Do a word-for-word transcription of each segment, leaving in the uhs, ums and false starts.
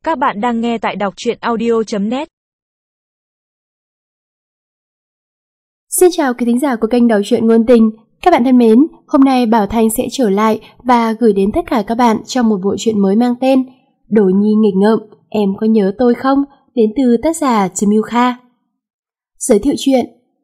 Các bạn đang nghe tại đọc truyện audio chấm net. Xin chào quý thính giả của kênh Đọc truyện ngôn tình. Các bạn thân mến, hôm nay Bảo Thanh sẽ trở lại và gửi đến tất cả các bạn trong một bộ truyện mới mang tên Đồ Nhi nghịch ngợm, em có nhớ tôi không? Đến từ tác giả Trầm Yêu Kha. Giới thiệu chuyện.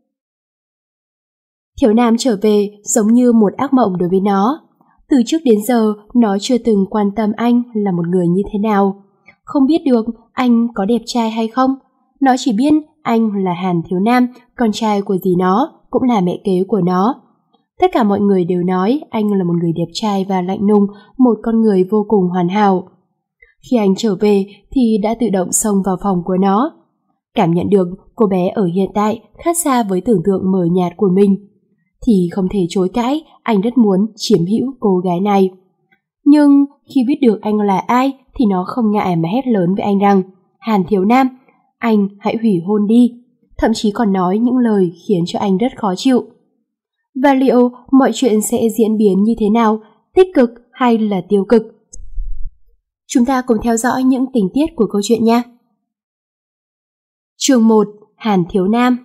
Thiếu Nam trở về giống như một ác mộng đối với nó. Từ trước đến giờ, nó chưa từng quan tâm anh là một người như thế nào. Không biết được anh có đẹp trai hay không. Nó chỉ biết anh là Hàn Thiếu Nam, con trai của dì nó, cũng là mẹ kế của nó. Tất cả mọi người đều nói anh là một người đẹp trai và lạnh lùng, một con người vô cùng hoàn hảo. Khi anh trở về thì đã tự động xông vào phòng của nó. Cảm nhận được cô bé ở hiện tại khác xa với tưởng tượng mờ nhạt của mình, thì không thể chối cãi anh rất muốn chiếm hữu cô gái này. Nhưng khi biết được anh là ai thì nó không ngại mà hét lớn với anh rằng: Hàn Thiếu Nam, anh hãy hủy hôn đi. Thậm chí còn nói những lời khiến cho anh rất khó chịu. Và liệu mọi chuyện sẽ diễn biến như thế nào, tích cực hay là tiêu cực? Chúng ta cùng theo dõi những tình tiết của câu chuyện nha. Chương một. Hàn Thiếu Nam.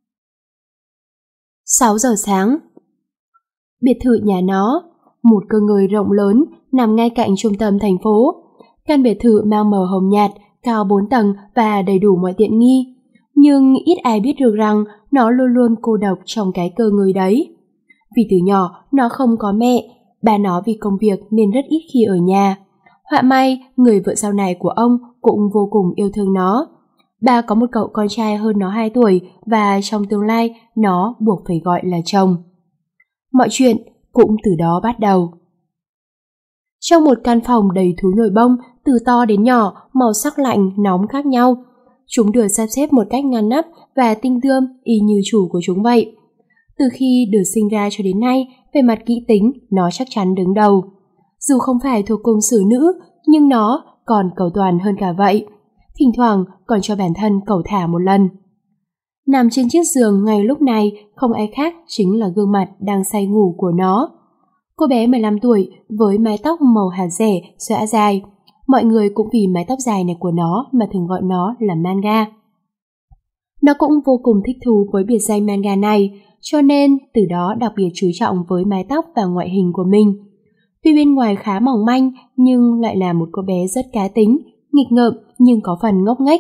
sáu giờ sáng. Biệt thự nhà nó, một cơ ngơi rộng lớn nằm ngay cạnh trung tâm thành phố. Căn biệt thự mang màu hồng nhạt, cao bốn tầng và đầy đủ mọi tiện nghi. Nhưng ít ai biết được rằng nó luôn luôn cô độc trong cái cơ ngơi đấy. Vì từ nhỏ nó không có mẹ, ba nó vì công việc nên rất ít khi ở nhà. Họa may, người vợ sau này của ông cũng vô cùng yêu thương nó. Bà có một cậu con trai hơn nó hai tuổi và trong tương lai nó buộc phải gọi là chồng. Mọi chuyện cũng từ đó bắt đầu. Trong một căn phòng đầy thú nhồi bông, từ to đến nhỏ, màu sắc lạnh, nóng khác nhau. Chúng được sắp xếp một cách ngăn nắp và tinh tươm y như chủ của chúng vậy. Từ khi được sinh ra cho đến nay, về mặt kỹ tính, nó chắc chắn đứng đầu. Dù không phải thuộc cung xử nữ, nhưng nó còn cầu toàn hơn cả vậy. Thỉnh thoảng còn cho bản thân cầu thả một lần. Nằm trên chiếc giường ngay lúc này, không ai khác chính là gương mặt đang say ngủ của nó. Cô bé mười lăm tuổi với mái tóc màu hạt rẻ, xõa dài. Mọi người cũng vì mái tóc dài này của nó mà thường gọi nó là manga. Nó cũng vô cùng thích thú với biệt danh manga này, cho nên từ đó đặc biệt chú trọng với mái tóc và ngoại hình của mình. Tuy bên ngoài khá mỏng manh nhưng lại là một cô bé rất cá tính, nghịch ngợm nhưng có phần ngốc nghếch.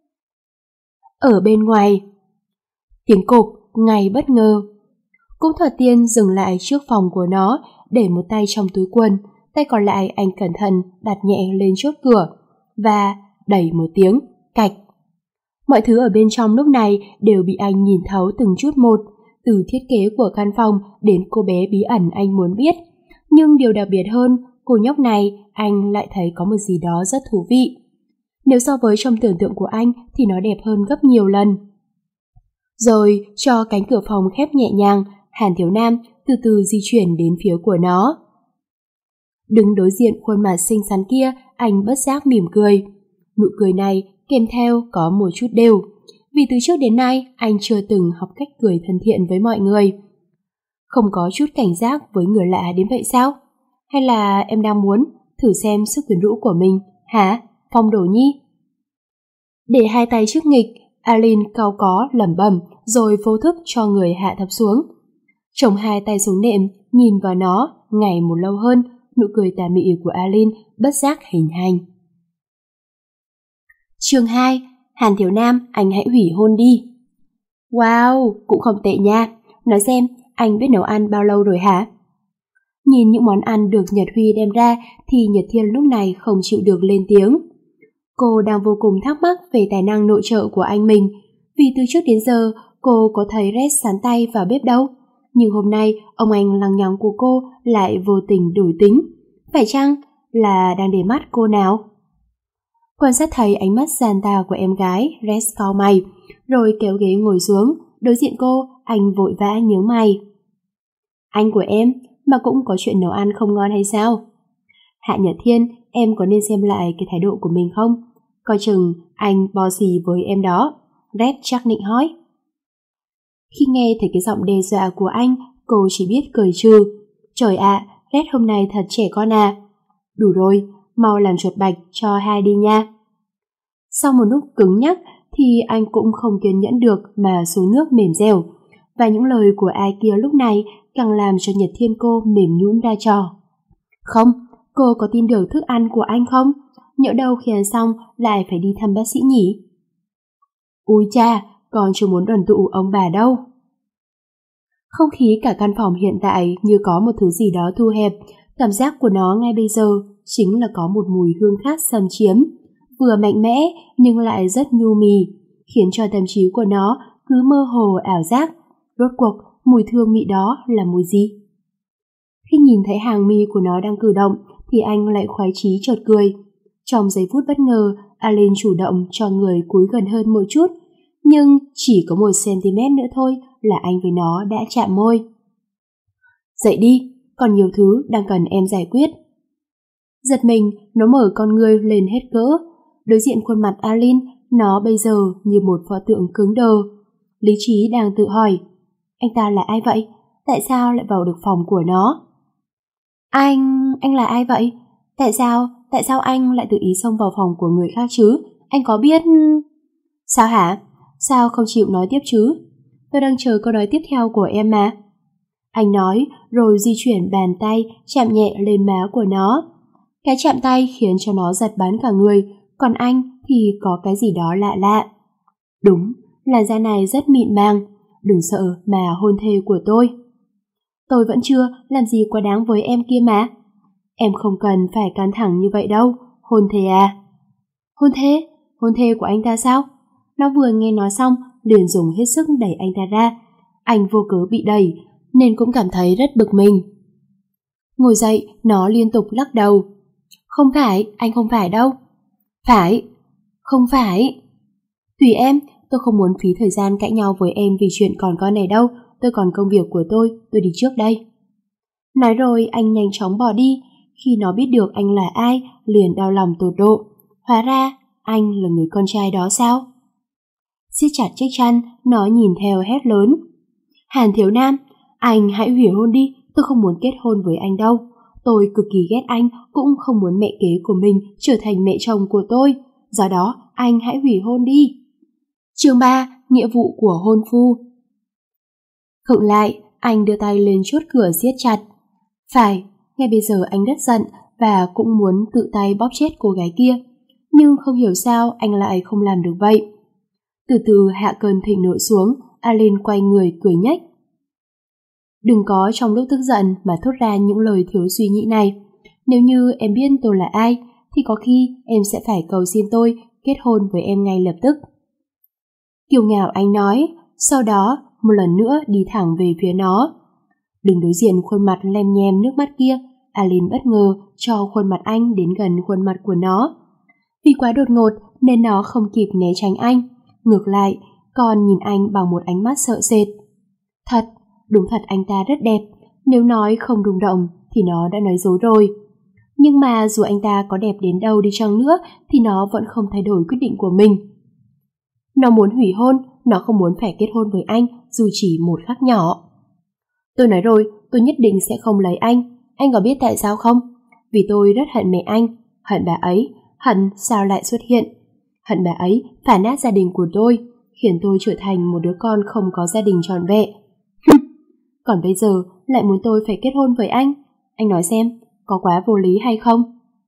Ở bên ngoài, tiếng cộp ngay bất ngờ. Cũng Thuật Tiên dừng lại trước phòng của nó, để một tay trong túi quần, tay còn lại anh cẩn thận đặt nhẹ lên chốt cửa và đẩy một tiếng cạch. Mọi thứ ở bên trong lúc này đều bị anh nhìn thấu từng chút một, từ thiết kế của căn phòng đến cô bé bí ẩn anh muốn biết. Nhưng điều đặc biệt hơn, cô nhóc này anh lại thấy có một gì đó rất thú vị. Nếu so với trong tưởng tượng của anh thì nó đẹp hơn gấp nhiều lần. Rồi cho cánh cửa phòng khép nhẹ nhàng, Hàn Thiếu Nam từ từ di chuyển đến phía của nó. Đứng đối diện khuôn mặt xinh xắn kia, anh bất giác mỉm cười. Nụ cười này kèm theo có một chút đều, vì từ trước đến nay anh chưa từng học cách cười thân thiện với mọi người. Không có chút cảnh giác với người lạ đến vậy sao? Hay là em đang muốn thử xem sức quyến rũ của mình, hả, Phong Đồ Nhi? Để hai tay trước nghịch, Alin cau có lẩm bẩm rồi vô thức cho người hạ thấp xuống. Chồng hai tay xuống nệm, nhìn vào nó ngày một lâu hơn, nụ cười tà mị của Alin bất giác hình thành. Chương hai. Hàn Thiếu Nam, anh hãy hủy hôn đi. Wow, cũng không tệ nha. Nói xem, anh biết nấu ăn bao lâu rồi hả? Nhìn những món ăn được Nhật Huy đem ra thì Nhật Thiên lúc này không chịu được lên tiếng. Cô đang vô cùng thắc mắc về tài năng nội trợ của anh mình, vì từ trước đến giờ cô có thấy Red sán tay vào bếp đâu. Nhưng hôm nay ông anh lằng nhằng của cô lại vô tình đổi tính. Phải chăng là đang để mắt cô nào? Quan sát thấy ánh mắt gian tà của em gái, Red cau mày, rồi kéo ghế ngồi xuống. Đối diện cô, anh vội vã nhướng mày. Anh của em mà cũng có chuyện nấu ăn không ngon hay sao? Hạ Nhật Thiên, em có nên xem lại cái thái độ của mình không? Coi chừng anh bo xì với em đó. Red chắc nịnh hỏi. Khi nghe thấy cái giọng đe dọa của anh, cô chỉ biết cười trừ. Trời ạ, à, Red hôm nay thật trẻ con à. Đủ rồi, mau làm chuột bạch cho hai đi nha. Sau một lúc cứng nhắc thì anh cũng không kiên nhẫn được mà xuống nước mềm dẻo, và những lời của ai kia lúc này càng làm cho Nhật Thiên Cô mềm nhũn ra trò. Không, cô có tin được thức ăn của anh không? Nhỡ đâu khi ăn xong lại phải đi thăm bác sĩ nhỉ? Ui cha, con chưa muốn đoàn tụ ông bà đâu. Không khí cả căn phòng hiện tại như có một thứ gì đó thu hẹp, cảm giác của nó ngay bây giờ chính là có một mùi hương khác xâm chiếm, vừa mạnh mẽ nhưng lại rất nhu mì, khiến cho tâm trí của nó cứ mơ hồ ảo giác. Rốt cuộc, mùi thương mị đó là mùi gì? Khi nhìn thấy hàng mi của nó đang cử động thì anh lại khoái chí chợt cười. Trong giây phút bất ngờ, Alin chủ động cho người cúi gần hơn một chút, nhưng chỉ có một centimet nữa thôi là anh với nó đã chạm môi. Dậy đi, còn nhiều thứ đang cần em giải quyết. Giật mình, nó mở con ngươi lên hết cỡ. Đối diện khuôn mặt Alin, nó bây giờ như một pho tượng cứng đờ. Lý trí đang tự hỏi, anh ta là ai vậy? Tại sao lại vào được phòng của nó? Anh... anh là ai vậy? Tại sao... tại sao anh lại tự ý xông vào phòng của người khác chứ? Anh có biết... Sao hả? Sao không chịu nói tiếp chứ? Tôi đang chờ câu nói tiếp theo của em mà. Anh nói rồi di chuyển bàn tay chạm nhẹ lên má của nó. Cái chạm tay khiến cho nó giật bắn cả người, còn anh thì có cái gì đó lạ lạ. Đúng, làn da này rất mịn màng. Đừng sợ mà hôn thê của tôi. Tôi vẫn chưa làm gì quá đáng với em kia mà. Em không cần phải căng thẳng như vậy đâu, hôn thê à. Hôn thê? Hôn thê của anh ta sao? Nó vừa nghe nói xong liền dùng hết sức đẩy anh ta ra. Anh vô cớ bị đẩy nên cũng cảm thấy rất bực mình. Ngồi dậy, nó liên tục lắc đầu. Không phải, anh không phải đâu. Phải, không phải. Tùy em, tôi không muốn phí thời gian cãi nhau với em vì chuyện còn con này đâu. Tôi còn công việc của tôi, tôi đi trước đây. Nói rồi anh nhanh chóng bỏ đi. Khi nó biết được anh là ai, liền đau lòng tột độ. Hóa ra, anh là người con trai đó sao? Siết chặt chiếc chăn, nó nhìn theo hét lớn. Hàn Thiếu Nam, anh hãy hủy hôn đi, tôi không muốn kết hôn với anh đâu. Tôi cực kỳ ghét anh, cũng không muốn mẹ kế của mình trở thành mẹ chồng của tôi. Do đó, anh hãy hủy hôn đi. Chương ba, nghĩa vụ của hôn phu. Khựng lại, anh đưa tay lên chốt cửa siết chặt. Phải, ngay bây giờ anh rất giận và cũng muốn tự tay bóp chết cô gái kia. Nhưng không hiểu sao anh lại không làm được vậy. Từ từ hạ cơn thịnh nộ xuống, Alin quay người cười nhếch. Đừng có trong lúc tức giận mà thốt ra những lời thiếu suy nghĩ này. Nếu như em biết tôi là ai, thì có khi em sẽ phải cầu xin tôi kết hôn với em ngay lập tức. Kiêu ngạo anh nói, sau đó một lần nữa đi thẳng về phía nó. Đừng đối diện khuôn mặt lem nhem nước mắt kia, Alin bất ngờ cho khuôn mặt anh đến gần khuôn mặt của nó. Vì quá đột ngột nên nó không kịp né tránh anh. Ngược lại, còn nhìn anh bằng một ánh mắt sợ sệt. Thật, đúng thật anh ta rất đẹp. Nếu nói không rung động thì nó đã nói dối rồi. Nhưng mà dù anh ta có đẹp đến đâu đi chăng nữa thì nó vẫn không thay đổi quyết định của mình. Nó muốn hủy hôn, nó không muốn phải kết hôn với anh dù chỉ một khắc nhỏ. Tôi nói rồi, tôi nhất định sẽ không lấy anh. Anh có biết tại sao không? Vì tôi rất hận mẹ anh, hận bà ấy, hận sao lại xuất hiện. Hận bà ấy phá nát gia đình của tôi, khiến tôi trở thành một đứa con không có gia đình trọn vẹn. Còn bây giờ lại muốn tôi phải kết hôn với anh. Anh nói xem, có quá vô lý hay không?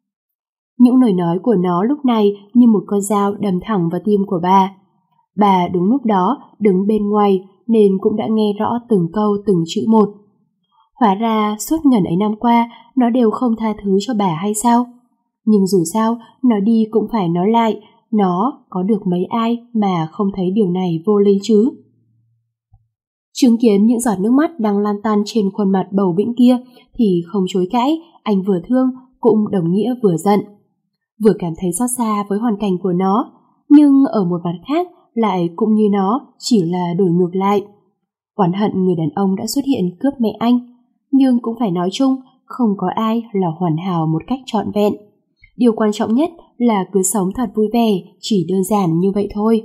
Những lời nói của nó lúc này như một con dao đâm thẳng vào tim của bà. Bà đúng lúc đó đứng bên ngoài nên cũng đã nghe rõ từng câu từng chữ một. Hóa ra suốt ngần ấy năm qua nó đều không tha thứ cho bà hay sao? Nhưng dù sao, nó đi cũng phải nói lại, nó có được mấy ai mà không thấy điều này vô lý chứ? Chứng kiến những giọt nước mắt đang lan tan trên khuôn mặt bầu bĩnh kia thì không chối cãi, anh vừa thương cũng đồng nghĩa vừa giận. Vừa cảm thấy xót xa với hoàn cảnh của nó, nhưng ở một mặt khác lại cũng như nó chỉ là đổi ngược lại. Oán hận người đàn ông đã xuất hiện cướp mẹ anh, nhưng cũng phải nói chung không có ai là hoàn hảo một cách trọn vẹn. Điều quan trọng nhất là cứ sống thật vui vẻ, chỉ đơn giản như vậy thôi.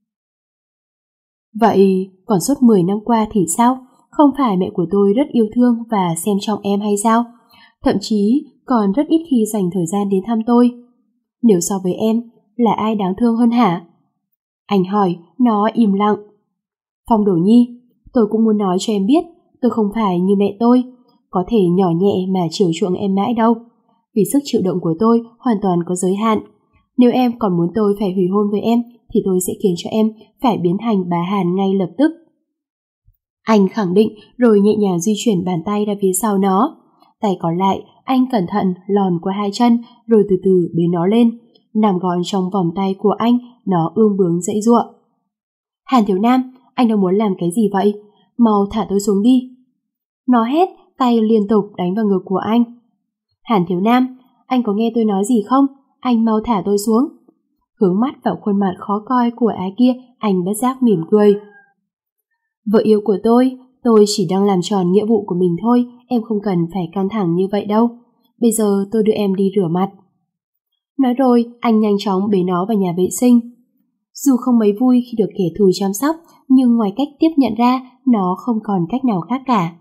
Vậy còn suốt mười năm qua thì sao? Không phải mẹ của tôi rất yêu thương và xem trọng em hay sao? Thậm chí còn rất ít khi dành thời gian đến thăm tôi. Nếu so với em, là ai đáng thương hơn hả? Anh hỏi, nó im lặng. Phong Đổ Nhi, tôi cũng muốn nói cho em biết, tôi không phải như mẹ tôi, có thể nhỏ nhẹ mà chiều chuộng em mãi đâu. Vì sức chịu đựng của tôi hoàn toàn có giới hạn. Nếu em còn muốn tôi phải hủy hôn với em, thì tôi sẽ khiến cho em phải biến thành bà Hàn ngay lập tức. Anh khẳng định rồi nhẹ nhàng di chuyển bàn tay ra phía sau nó. Tay còn lại, anh cẩn thận lòn qua hai chân rồi từ từ bế nó lên. Nằm gọn trong vòng tay của anh, nó ương bướng dãy giụa. Hàn Thiếu Nam, anh đang muốn làm cái gì vậy? Mau thả tôi xuống đi. Nó hét, tay liên tục đánh vào ngực của anh. Hàn Thiếu Nam, anh có nghe tôi nói gì không? Anh mau thả tôi xuống. Hướng mắt vào khuôn mặt khó coi của ái kia, anh bất giác mỉm cười. Vợ yêu của tôi, tôi chỉ đang làm tròn nghĩa vụ của mình thôi, em không cần phải căng thẳng như vậy đâu. Bây giờ tôi đưa em đi rửa mặt. Nói rồi, anh nhanh chóng bế nó vào nhà vệ sinh. Dù không mấy vui khi được kẻ thù chăm sóc, nhưng ngoài cách tiếp nhận ra, nó không còn cách nào khác cả.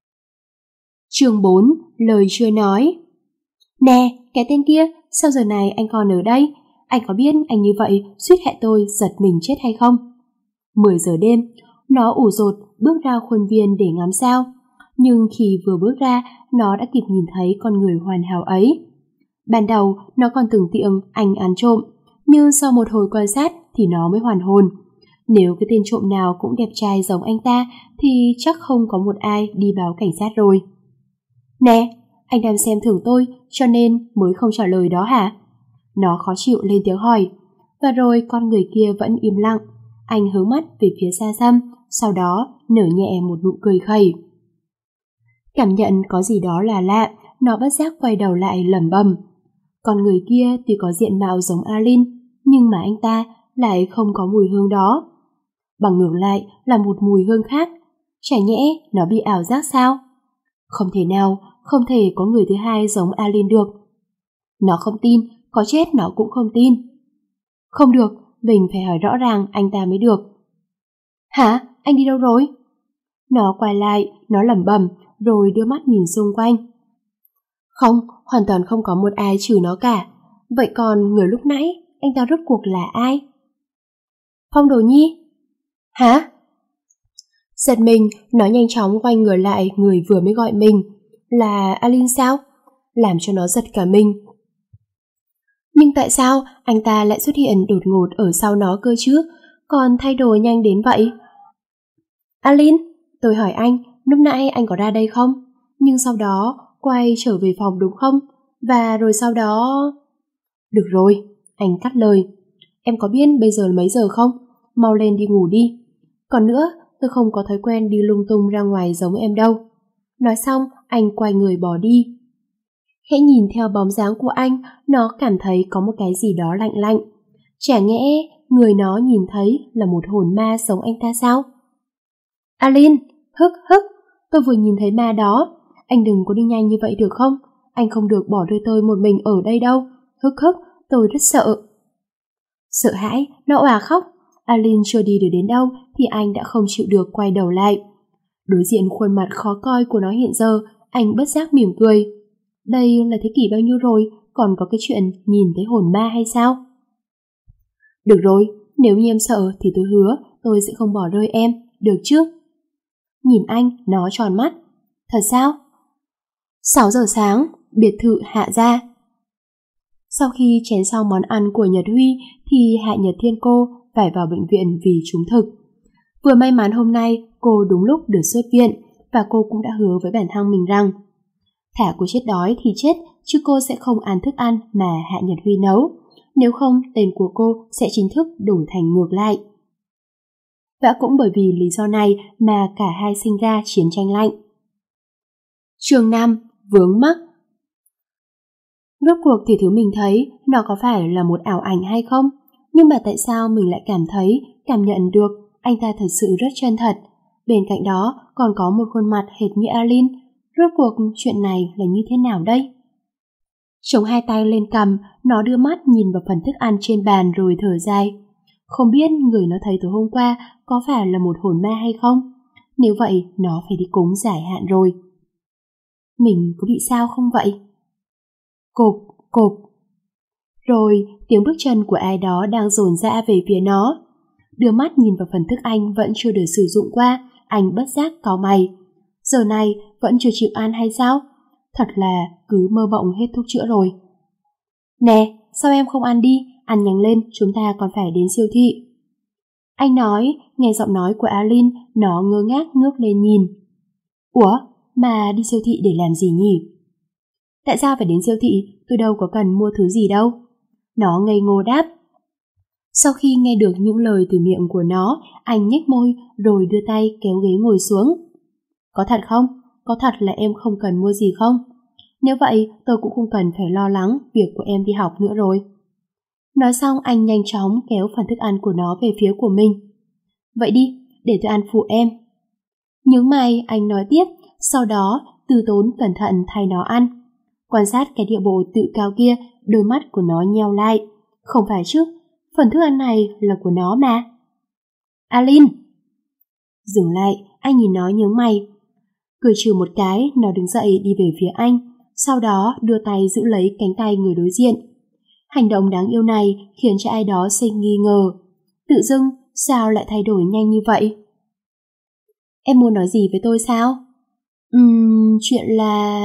Chương bốn. Lời chưa nói. Nè, cái tên kia, sao giờ này anh còn ở đây? Anh có biết anh như vậy suýt hại tôi giật mình chết hay không? mười giờ đêm, nó ủ rột bước ra khuôn viên để ngắm sao. Nhưng khi vừa bước ra, nó đã kịp nhìn thấy con người hoàn hảo ấy. Ban đầu, nó còn tưởng tượng anh ăn trộm, nhưng sau một hồi quan sát thì nó mới hoàn hồn. Nếu cái tên trộm nào cũng đẹp trai giống anh ta thì chắc không có một ai đi báo cảnh sát rồi. Nè, anh đang xem thưởng tôi cho nên mới không trả lời đó hả? Nó khó chịu lên tiếng hỏi. Và rồi con người kia vẫn im lặng. Anh hướng mắt về phía xa xăm, sau đó nở nhẹ một nụ cười khẩy. Cảm nhận có gì đó là lạ, nó bất giác quay đầu lại lẩm bẩm. Con người kia tuy có diện mạo giống Alin, nhưng mà anh ta lại không có mùi hương đó. Bằng ngược lại là một mùi hương khác. Chả nhẽ nó bị ảo giác sao? Không thể nào, không thể có người thứ hai giống Alin được. Nó không tin, có chết nó cũng không tin. Không được, mình phải hỏi rõ ràng anh ta mới được. Hả? Anh đi đâu rồi? Nó quay lại, nó lẩm bẩm, rồi đưa mắt nhìn xung quanh. Không, hoàn toàn không có một ai trừ nó cả. Vậy còn người lúc nãy, anh ta rốt cuộc là ai? Phong Đồ Nhi? Hả? Giật mình, nó nhanh chóng quay người lại người vừa mới gọi mình. Là Alin sao? Làm cho nó giật cả mình. Nhưng tại sao anh ta lại xuất hiện đột ngột ở sau nó cơ chứ? Còn thay đổi nhanh đến vậy? Alin, tôi hỏi anh, lúc nãy anh có ra đây không? Nhưng sau đó quay trở về phòng đúng không? Và rồi sau đó... Được rồi, anh cắt lời. Em có biết bây giờ là mấy giờ không? Mau lên đi ngủ đi. Còn nữa, tôi không có thói quen đi lung tung ra ngoài giống em đâu. Nói xong, anh quay người bỏ đi. Khẽ nhìn theo bóng dáng của anh, nó cảm thấy có một cái gì đó lạnh lạnh. Chả nhẽ người nó nhìn thấy là một hồn ma giống anh ta sao? Alin, hức hức, tôi vừa nhìn thấy ma đó. Anh đừng có đi nhanh như vậy được không? Anh không được bỏ rơi tôi một mình ở đây đâu. Hức hức, tôi rất sợ. Sợ hãi, nó òa khóc. Alin chưa đi được đến đâu thì anh đã không chịu được quay đầu lại. Đối diện khuôn mặt khó coi của nó hiện giờ, anh bất giác mỉm cười. Đây là thế kỷ bao nhiêu rồi, còn có cái chuyện nhìn thấy hồn ma hay sao? Được rồi, nếu như em sợ thì tôi hứa tôi sẽ không bỏ rơi em, được chứ? Nhìn anh, nó tròn mắt. Thật sao? sáu giờ sáng, biệt thự Hạ gia. Sau khi chén xong món ăn của Nhật Huy thì Hạ Nhật Thiên cô phải vào bệnh viện vì trúng thực. Vừa may mắn hôm nay cô đúng lúc được xuất viện và cô cũng đã hứa với bản thân mình rằng thả cô chết đói thì chết, chứ cô sẽ không ăn thức ăn mà Hạ Nhật Huy nấu. Nếu không, tên của cô sẽ chính thức đổi thành ngược lại. Và cũng bởi vì lý do này mà cả hai sinh ra chiến tranh lạnh. Chương năm. Vướng mắc. Rốt cuộc thì thứ mình thấy nó có phải là một ảo ảnh hay không? Nhưng mà tại sao mình lại cảm thấy, cảm nhận được anh ta thật sự rất chân thật? Bên cạnh đó còn có một khuôn mặt hệt như Alin. Rốt cuộc chuyện này là như thế nào đây? Chống hai tay lên cằm, nó đưa mắt nhìn vào phần thức ăn trên bàn rồi thở dài. Không biết người nó thấy tối hôm qua có phải là một hồn ma hay không? Nếu vậy, nó phải đi cúng giải hạn rồi. Mình có bị sao không vậy? Cộp, cộp. Rồi tiếng bước chân của ai đó đang dồn dã về phía nó. Đưa mắt nhìn vào phần thức ăn vẫn chưa được sử dụng qua, anh bất giác cau mày. Giờ này vẫn chưa chịu ăn hay sao? Thật là cứ mơ mộng hết thuốc chữa rồi. Nè, sao em không ăn đi? Ăn nhanh lên, chúng ta còn phải đến siêu thị. Anh nói, nghe giọng nói của Alin, nó ngơ ngác ngước lên nhìn. Ủa, mà đi siêu thị để làm gì nhỉ? Tại sao phải đến siêu thị? Tôi đâu có cần mua thứ gì đâu. Nó ngây ngô đáp. Sau khi nghe được những lời từ miệng của nó, anh nhếch môi rồi đưa tay kéo ghế ngồi xuống. Có thật không? Có thật là em không cần mua gì không? Nếu vậy, tôi cũng không cần phải lo lắng việc của em đi học nữa rồi. Nói xong anh nhanh chóng kéo phần thức ăn của nó về phía của mình. Vậy đi, để tôi ăn phụ em. Nhướng mày, anh nói tiếp, sau đó từ tốn cẩn thận thay nó ăn. Quan sát cái địa bộ tự cao kia, đôi mắt của nó nheo lại. Không phải chứ, phần thức ăn này là của nó mà. Alin! Dừng lại, anh nhìn nó nhướng mày. Cười trừ một cái, nó đứng dậy đi về phía anh, sau đó đưa tay giữ lấy cánh tay người đối diện. Hành động đáng yêu này khiến cho ai đó sinh nghi ngờ. Tự dưng, sao lại thay đổi nhanh như vậy? Em muốn nói gì với tôi sao? Ừm, chuyện là...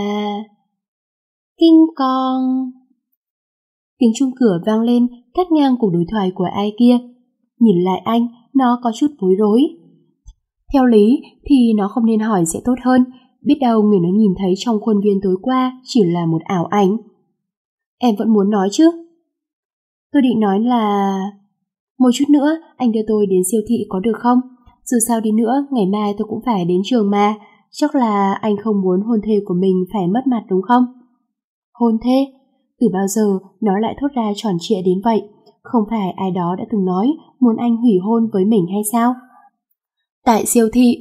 Kinh con... Tiếng chuông cửa vang lên, cắt ngang cuộc đối thoại của ai kia. Nhìn lại anh, nó có chút bối rối. Theo lý thì nó không nên hỏi sẽ tốt hơn, biết đâu người nó nhìn thấy trong khuôn viên tối qua chỉ là một ảo ảnh. Em vẫn muốn nói chứ? Tôi định nói là... Một chút nữa, anh đưa tôi đến siêu thị có được không? Dù sao đi nữa, ngày mai tôi cũng phải đến trường mà. Chắc là anh không muốn hôn thê của mình phải mất mặt đúng không? Hôn thê? Từ bao giờ nó lại thốt ra tròn trịa đến vậy? Không phải ai đó đã từng nói muốn anh hủy hôn với mình hay sao? Tại siêu thị.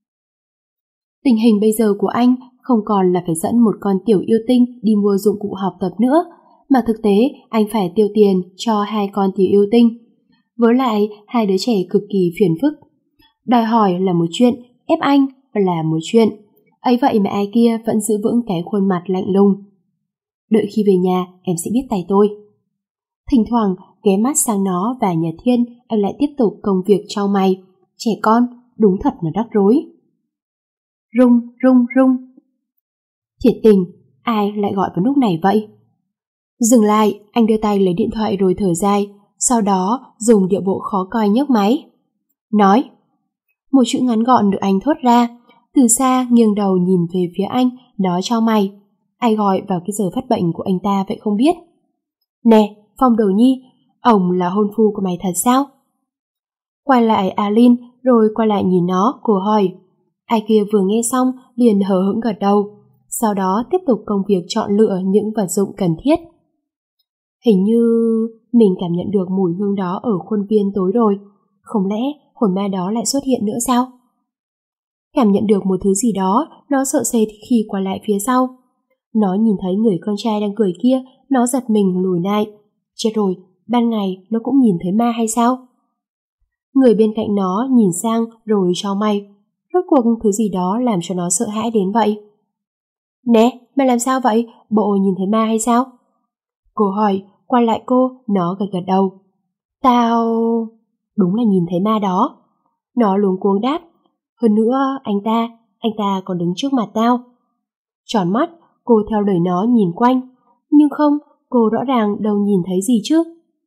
Tình hình bây giờ của anh không còn là phải dẫn một con tiểu yêu tinh đi mua dụng cụ học tập nữa, mà thực tế anh phải tiêu tiền cho hai con tiểu yêu tinh. Với lại hai đứa trẻ cực kỳ phiền phức. Đòi hỏi là một chuyện, ép anh là một chuyện. Ấy vậy mà ai kia vẫn giữ vững cái khuôn mặt lạnh lùng. Đợi khi về nhà em sẽ biết tay tôi. Thỉnh thoảng ghé mắt sang nó và nhà Thiên, anh lại tiếp tục công việc trau mày. Trẻ con, đúng thật là rắc rối. Rung, rung, rung. Thiệt tình, ai lại gọi vào lúc này vậy? Dừng lại, anh đưa tay lấy điện thoại rồi thở dài, sau đó dùng điệu bộ khó coi nhấc máy. Nói. Một chữ ngắn gọn được anh thốt ra. Từ xa nghiêng đầu nhìn về phía anh, nó trao mày. Ai gọi vào cái giờ phát bệnh của anh ta vậy không biết? Nè, Phong Đầu Nhi, ổng là hôn phu của mày thật sao? Quay lại Alin, rồi quay lại nhìn nó, cô hỏi. Ai kia vừa nghe xong, liền hờ hững gật đầu. Sau đó tiếp tục công việc chọn lựa những vật dụng cần thiết. Hình như mình cảm nhận được mùi hương đó ở khuôn viên tối rồi. Không lẽ hồn ma đó lại xuất hiện nữa sao? Cảm nhận được một thứ gì đó, nó sợ sệt khi quay lại phía sau. Nó nhìn thấy người con trai đang cười kia, nó giật mình lùi lại. Chết rồi, ban ngày nó cũng nhìn thấy ma hay sao? Người bên cạnh nó nhìn sang rồi chau mày. Rốt cuộc thứ gì đó làm cho nó sợ hãi đến vậy? Nè, mày làm sao vậy? Bộ nhìn thấy ma hay sao? Cô hỏi, quay lại cô, nó gật gật đầu. Tao... Đúng là nhìn thấy ma đó. Nó luống cuống đáp. Hơn nữa, anh ta, anh ta còn đứng trước mặt tao. Tròn mắt, cô theo lời nó nhìn quanh. Nhưng không, cô rõ ràng đâu nhìn thấy gì chứ.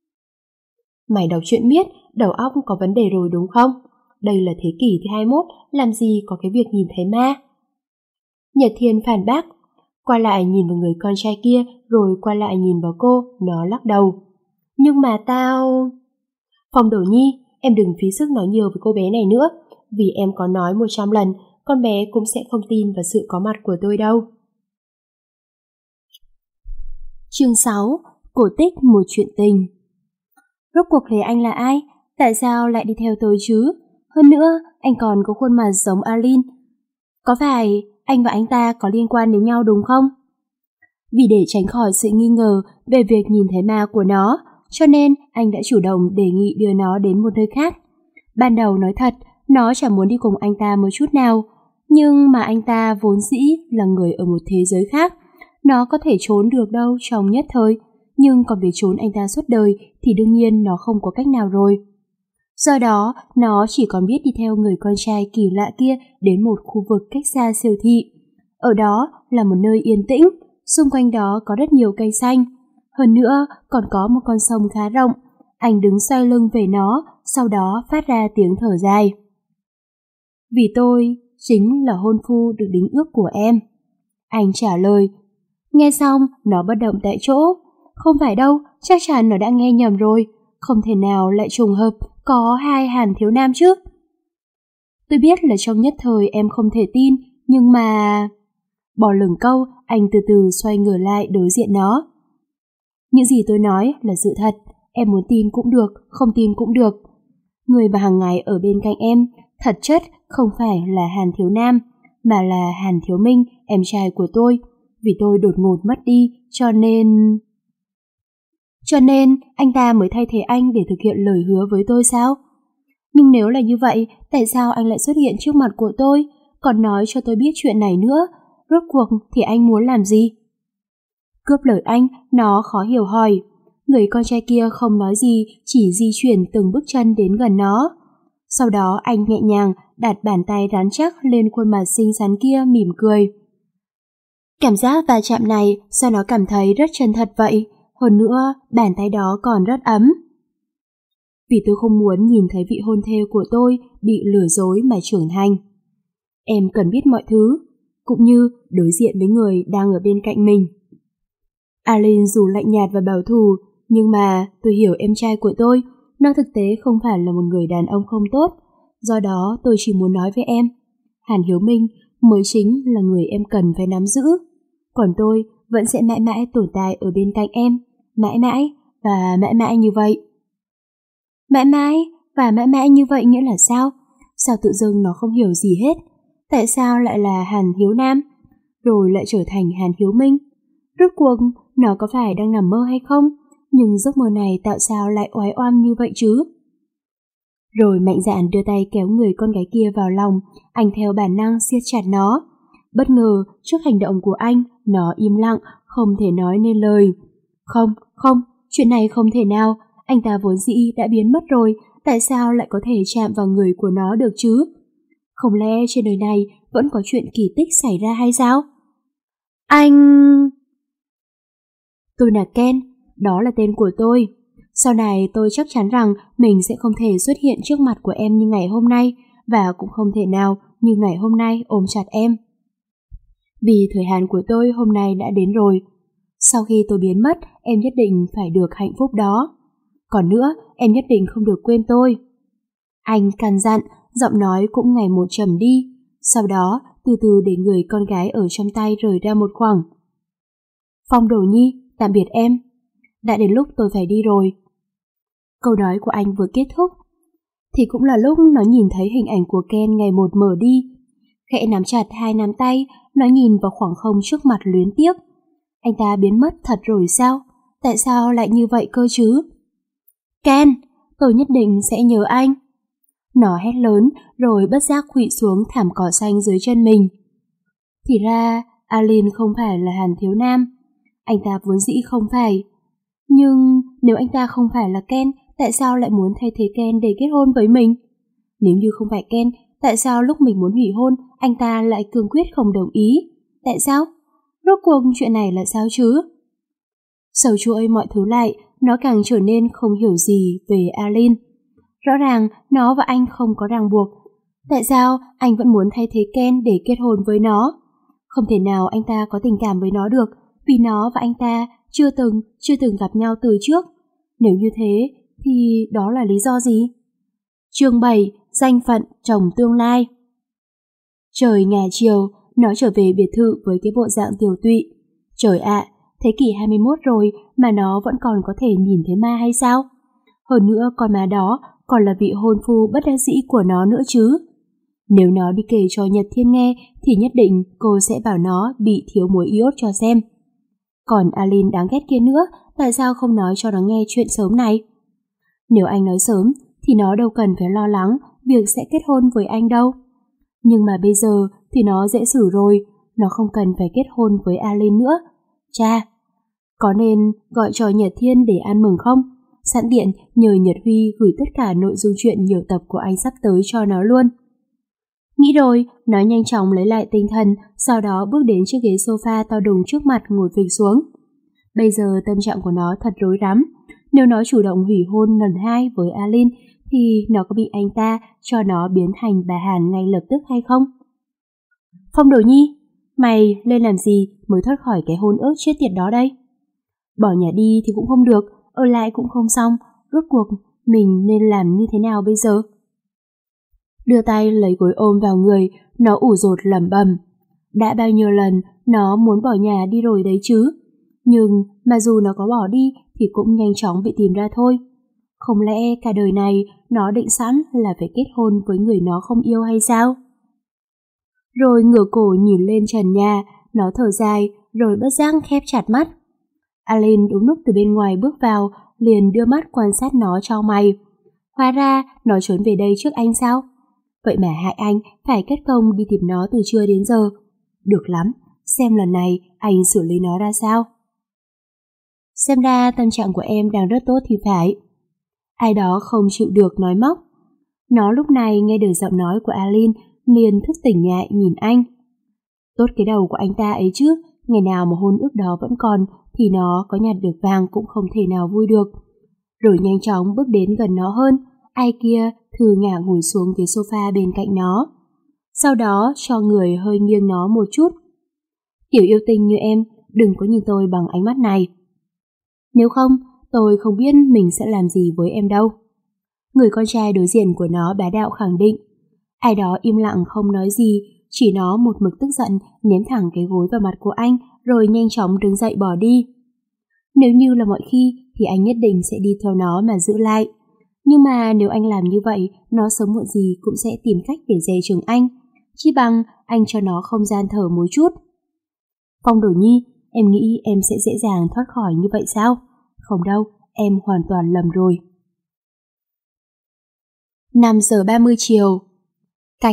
Mày đọc truyện miết, đầu óc có vấn đề rồi đúng không? Đây là thế kỷ thứ hai mươi mốt, làm gì có cái việc nhìn thấy ma? Nhật Thiên phản bác. Quay lại nhìn vào người con trai kia, rồi quay lại nhìn vào cô, nó lắc đầu. Nhưng mà tao... Phong Đầu Nhi, em đừng phí sức nói nhiều với cô bé này nữa, vì em có nói một trăm lần, con bé cũng sẽ không tin vào sự có mặt của tôi đâu. Chương sáu. Cổ tích một chuyện tình. Rốt cuộc thế anh là ai? Tại sao lại đi theo tôi chứ? Hơn nữa, anh còn có khuôn mặt giống Alin. Có phải anh và anh ta có liên quan đến nhau đúng không? Vì để tránh khỏi sự nghi ngờ về việc nhìn thấy ma của nó, cho nên anh đã chủ động đề nghị đưa nó đến một nơi khác. Ban đầu nói thật, nó chẳng muốn đi cùng anh ta một chút nào, nhưng mà anh ta vốn dĩ là người ở một thế giới khác. Nó có thể trốn được đâu trong nhất thời, nhưng còn việc trốn anh ta suốt đời thì đương nhiên nó không có cách nào rồi. Do đó, nó chỉ còn biết đi theo người con trai kỳ lạ kia đến một khu vực cách xa siêu thị. Ở đó là một nơi yên tĩnh, xung quanh đó có rất nhiều cây xanh. Hơn nữa, còn có một con sông khá rộng. Anh đứng xoay lưng về nó, sau đó phát ra tiếng thở dài. Vì tôi chính là hôn phu được đính ước của em. Anh trả lời. Nghe xong, nó bất động tại chỗ. Không phải đâu, chắc chắn nó đã nghe nhầm rồi. Không thể nào lại trùng hợp có hai Hàn thiếu nam chứ. Tôi biết là trong nhất thời em không thể tin, nhưng mà... Bỏ lửng câu, anh từ từ xoay người lại đối diện nó. Những gì tôi nói là sự thật, em muốn tin cũng được, không tin cũng được. Người mà hàng ngày ở bên cạnh em, thật chất không phải là Hàn thiếu nam, mà là Hàn Thiếu Minh, em trai của tôi. Vì tôi đột ngột mất đi, cho nên... Cho nên anh ta mới thay thế anh để thực hiện lời hứa với tôi sao? Nhưng nếu là như vậy, tại sao anh lại xuất hiện trước mặt của tôi, còn nói cho tôi biết chuyện này nữa? Rốt cuộc thì anh muốn làm gì? Cướp lời anh, nó khó hiểu hỏi. Người con trai kia không nói gì, chỉ di chuyển từng bước chân đến gần nó. Sau đó anh nhẹ nhàng đặt bàn tay rắn chắc lên khuôn mặt xinh xắn kia mỉm cười. Cảm giác va chạm này sao nó cảm thấy rất chân thật vậy? Hơn nữa, bàn tay đó còn rất ấm. Vì tôi không muốn nhìn thấy vị hôn thê của tôi bị lừa dối mà trưởng thành. Em cần biết mọi thứ, cũng như đối diện với người đang ở bên cạnh mình. Alin dù lạnh nhạt và bảo thủ, nhưng mà tôi hiểu em trai của tôi, nó thực tế không phải là một người đàn ông không tốt. Do đó tôi chỉ muốn nói với em, Hàn Hiếu Minh mới chính là người em cần phải nắm giữ. Còn tôi vẫn sẽ mãi mãi tồn tại ở bên cạnh em, mãi mãi và mãi mãi như vậy. Mãi mãi và mãi mãi như vậy nghĩa là sao? Sao tự dưng nó không hiểu gì hết? Tại sao lại là Hàn Hiếu Nam, rồi lại trở thành Hàn Hiếu Minh? Rốt cuộc nó có phải đang nằm mơ hay không? Nhưng giấc mơ này tại sao lại oái oăm như vậy chứ? Rồi mạnh dạn đưa tay kéo người con gái kia vào lòng, anh theo bản năng siết chặt nó. Bất ngờ trước hành động của anh, nó im lặng, không thể nói nên lời. Không, không, chuyện này không thể nào, anh ta vốn dĩ đã biến mất rồi, tại sao lại có thể chạm vào người của nó được chứ? Không lẽ trên đời này vẫn có chuyện kỳ tích xảy ra hay sao? Anh... Tôi là Ken, đó là tên của tôi. Sau này tôi chắc chắn rằng mình sẽ không thể xuất hiện trước mặt của em như ngày hôm nay, và cũng không thể nào như ngày hôm nay ôm chặt em. Vì thời hạn của tôi hôm nay đã đến rồi. Sau khi tôi biến mất, em nhất định phải được hạnh phúc đó. Còn nữa, em nhất định không được quên tôi. Anh căn dặn, giọng nói cũng ngày một trầm đi. Sau đó, từ từ để người con gái ở trong tay rời ra một khoảng. Phong Đồ Nhi, tạm biệt em. Đã đến lúc tôi phải đi rồi. Câu nói của anh vừa kết thúc, thì cũng là lúc nó nhìn thấy hình ảnh của Ken ngày một mở đi. Khẽ nắm chặt hai nắm tay, nó nhìn vào khoảng không trước mặt luyến tiếc. Anh ta biến mất thật rồi sao? Tại sao lại như vậy cơ chứ? Ken, tôi nhất định sẽ nhớ anh. Nó hét lớn rồi bất giác khuỵu xuống thảm cỏ xanh dưới chân mình. Thì ra, Alin không phải là Hàn Thiếu Nam. Anh ta vốn dĩ không phải. Nhưng nếu anh ta không phải là Ken, tại sao lại muốn thay thế Ken để kết hôn với mình? Nếu như không phải Ken, tại sao lúc mình muốn hủy hôn, anh ta lại cương quyết không đồng ý? Tại sao? Rốt cuộc chuyện này là sao chứ? Sầu chuỗi mọi thứ lại, nó càng trở nên không hiểu gì về Alin. Rõ ràng nó và anh không có ràng buộc. Tại sao anh vẫn muốn thay thế Ken để kết hôn với nó? Không thể nào anh ta có tình cảm với nó được, vì nó và anh ta chưa từng, chưa từng gặp nhau từ trước. Nếu như thế, thì đó là lý do gì? Chương bảy, danh phận chồng tương lai. Trời ngả chiều, nó trở về biệt thự với cái bộ dạng tiều tụy. Trời ạ, thế kỷ hai mươi mốt rồi mà nó vẫn còn có thể nhìn thấy ma hay sao? Hơn nữa con ma đó còn là vị hôn phu bất đắc dĩ của nó nữa chứ. Nếu nó đi kể cho Nhật Thiên nghe thì nhất định cô sẽ bảo nó bị thiếu muối iốt cho xem. Còn Alin đáng ghét kia nữa, tại sao không nói cho nó nghe chuyện sớm này? Nếu anh nói sớm thì nó đâu cần phải lo lắng việc sẽ kết hôn với anh đâu. Nhưng mà bây giờ thì nó dễ xử rồi, nó không cần phải kết hôn với Alin nữa. Cha, Có nên gọi cho Nhật Thiên để ăn mừng không? Sẵn tiện nhờ Nhật Huy gửi tất cả nội dung chuyện nhiều tập của anh sắp tới cho nó luôn. Nghĩ rồi, nó nhanh chóng lấy lại tinh thần, sau đó bước đến chiếc ghế sofa to đùng trước mặt ngồi phịch xuống. Bây giờ tâm trạng của nó thật rối rắm. Nếu nó chủ động hủy hôn lần hai với Alin thì nó có bị anh ta cho nó biến thành bà Hàn ngay lập tức hay không? Phong Đồ Nhi, mày lên làm gì mới thoát khỏi cái hôn ước chết tiệt đó đây? Bỏ nhà đi thì cũng không được, ở lại cũng không xong, rốt cuộc mình nên làm như thế nào bây giờ? Đưa tay lấy gối ôm vào người, nó ủ rột lẩm bẩm. Đã bao nhiêu lần nó muốn bỏ nhà đi rồi đấy chứ, nhưng mà dù nó có bỏ đi thì cũng nhanh chóng bị tìm ra thôi. Không lẽ cả đời này nó định sẵn là phải kết hôn với người nó không yêu hay sao? Rồi ngửa cổ nhìn lên trần nhà, nó thở dài rồi bất giác khép chặt mắt. Alin đúng lúc từ bên ngoài bước vào, liền đưa mắt quan sát nó chau mày. Hóa ra nó trốn về đây trước anh sao? Vậy mà hại anh phải kết công đi tìm nó từ trưa đến giờ. Được lắm, xem lần này anh xử lý nó ra sao. Xem ra tâm trạng của em đang rất tốt thì phải. Ai đó không chịu được nói móc. Nó lúc này nghe được giọng nói của Alin, liền thức tỉnh nhại nhìn anh. Tốt cái đầu của anh ta ấy chứ, ngày nào mà hôn ước đó vẫn còn thì nó có nhặt được vàng cũng không thể nào vui được. Rồi nhanh chóng bước đến gần nó hơn, ai kia thử ngả ngồi xuống ghế sofa bên cạnh nó. Sau đó cho người hơi nghiêng nó một chút. Tiểu yêu tinh như em, đừng có nhìn tôi bằng ánh mắt này. Nếu không, tôi không biết mình sẽ làm gì với em đâu. Người con trai đối diện của nó bá đạo khẳng định. Ai đó im lặng không nói gì, chỉ nó một mực tức giận ném thẳng cái gối vào mặt của anh rồi nhanh chóng đứng dậy bỏ đi. Nếu như là mọi khi thì anh nhất định sẽ đi theo nó mà giữ lại. Nhưng mà nếu anh làm như vậy, nó sớm muộn gì cũng sẽ tìm cách để dè chừng anh. Chỉ bằng anh cho nó không gian thở một chút. Phong Đồ Nhi, em nghĩ em sẽ dễ dàng thoát khỏi như vậy sao? Không đâu, em hoàn toàn lầm rồi. năm giờ ba mươi chiều. Cạch.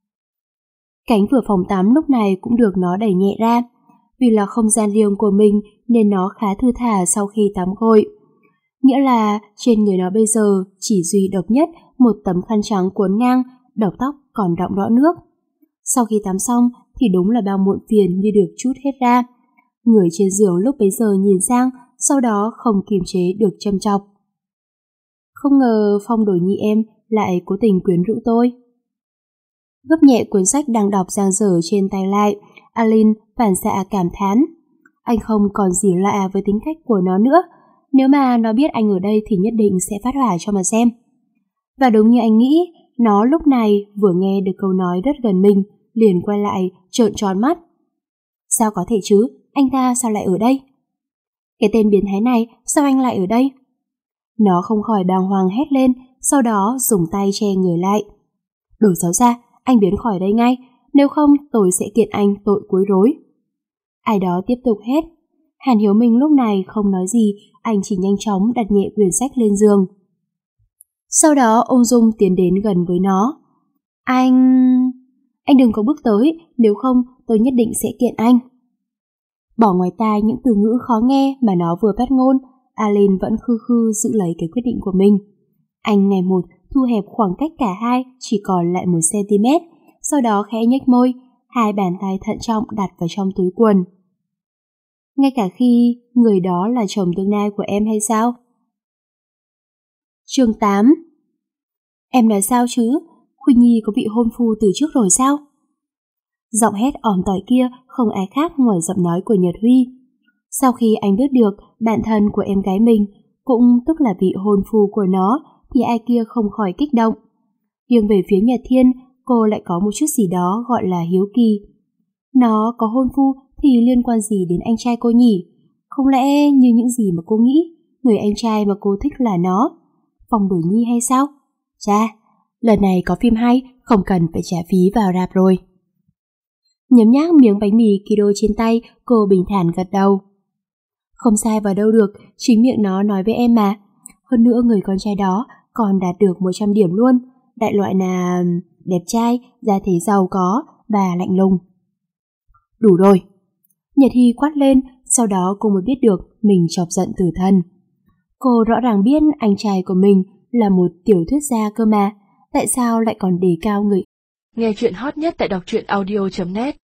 Cánh cửa phòng tắm lúc này cũng được nó đẩy nhẹ ra. Vì là không gian riêng của mình nên nó khá thư thả sau khi tắm gội. Nghĩa là trên người nó bây giờ chỉ duy độc nhất một tấm khăn trắng cuốn ngang, đầu tóc còn đọng đỏ nước. Sau khi tắm xong thì đúng là bao muộn phiền như được trút hết ra. Người trên giường lúc bấy giờ nhìn sang, sau đó không kiềm chế được châm chọc. Không ngờ Phong Đồ Nhi em lại cố tình quyến rũ tôi. Gấp nhẹ cuốn sách đang đọc dang dở trên tay lại, Alin phản xạ cảm thán. Anh không còn gì lạ với tính cách của nó nữa. Nếu mà nó biết anh ở đây thì nhất định sẽ phát hỏa cho mà xem. Và đúng như anh nghĩ, nó lúc này vừa nghe được câu nói rất gần mình, liền quay lại trợn tròn mắt. Sao có thể chứ, anh ta sao lại ở đây? Cái tên biến thái này, sao anh lại ở đây? Nó không khỏi bàng hoàng hét lên, sau đó dùng tay che người lại. Đồ xấu xa, anh biến khỏi đây ngay, nếu không tôi sẽ kiện anh tội quấy rối. Ai đó tiếp tục hét. Hàn Hiếu Minh lúc này không nói gì, anh chỉ nhanh chóng đặt nhẹ quyển sách lên giường. Sau đó ông Dung tiến đến gần với nó. Anh... Anh đừng có bước tới, nếu không tôi nhất định sẽ kiện anh. Bỏ ngoài tai những từ ngữ khó nghe mà nó vừa phát ngôn, Alin vẫn khư khư giữ lấy cái quyết định của mình. Anh ngày một thu hẹp khoảng cách cả hai chỉ còn lại một xăng-ti-mét, sau đó khẽ nhếch môi, hai bàn tay thận trọng đặt vào trong túi quần. Ngay cả khi người đó là chồng tương lai của em hay sao? Chương tám. Em nói sao chứ? Khuynh Nhi có vị hôn phu từ trước rồi sao? Giọng hét ỏm tỏi kia không ai khác ngoài giọng nói của Nhật Huy. Sau khi anh biết được bạn thân của em gái mình, cũng tức là vị hôn phu của nó, thì ai kia không khỏi kích động. Riêng về phía Nhật Thiên, cô lại có một chút gì đó gọi là hiếu kỳ. Nó có hôn phu thì liên quan gì đến anh trai cô nhỉ? Không lẽ như những gì mà cô nghĩ, người anh trai mà cô thích là nó? Phong Đồ Nhi hay sao? Chà, lần này có phim hay, không cần phải trả phí vào rạp rồi. Nhấm nhác miếng bánh mì Kido trên tay, cô bình thản gật đầu. Không sai vào đâu được, chính miệng nó nói với em mà. Hơn nữa người con trai đó còn đạt được một trăm điểm luôn. Đại loại là đẹp trai, gia thế giàu có và lạnh lùng. Đủ rồi. Nhật Hy quát lên, sau đó cô mới biết được mình chọc giận tử thần. Cô rõ ràng biết anh trai của mình là một tiểu thuyết gia cơ mà, tại sao lại còn đề cao người. Nghe chuyện hot nhất tại đọc truyện audio chấm net.